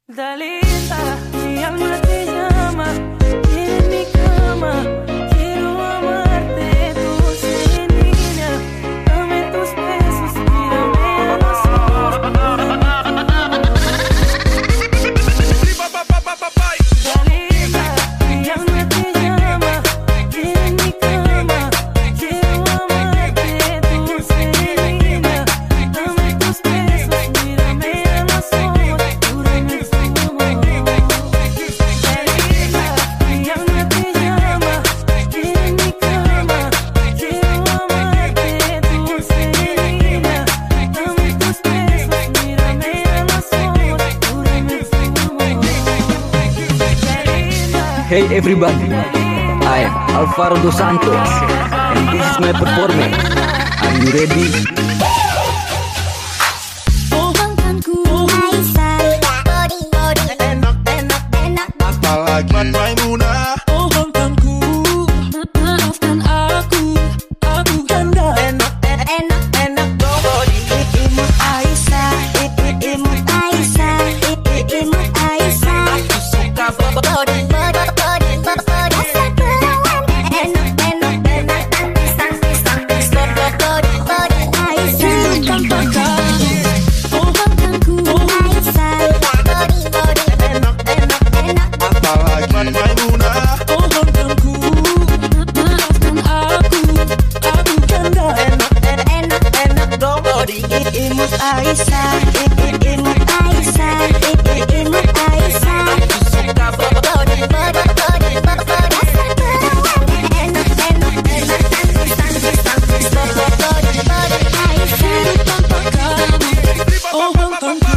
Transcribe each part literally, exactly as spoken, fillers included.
Dalita, mi alma te llama, en mi cama, quiero amarte, dulce niña, dame tus besos, mírame a los ojos. Dalita, mi alma te llama, en mi cama, quiero amarte, dulce niña, dame tus besos, mírame a los ojos. Hey everybody, I am Alvaro Dos Santos and this is my performance. Are you ready? Apalagi Maimunah, oh bangkanku, maafkan aku, aku kan gak enak, enak, enak dong. Imut Aisyah, imut Aisyah, imut Aisyah. Aku suka body, body, body, body. Asal perawan, enak, enak, enak. Pisang, pisang, pisang, body, body. Aisyah, tanpa kamu, oh bangkanku, Aisyah, body, body, enak, enak, enak. apalagi Maimunah, Oh bangkanku, maafkan aku, aku kan gak enak, enak, enak dong. Body imut Aisyah, imut Aisyah, imut Aisyah. Aku suka body, body, body, body. Asal perawan, enak, enak, enak. Pisang, pisang, pisang, body, body. Aisyah, tanpa kamu, oh bangkanku.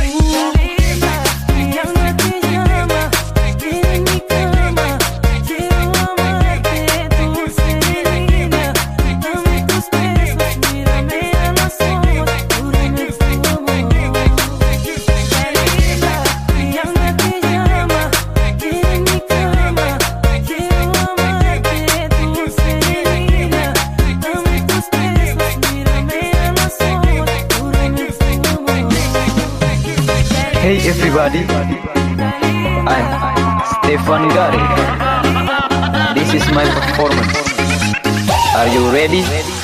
Hey everybody, I'm Stefan Gari. This is my performance. Are you ready?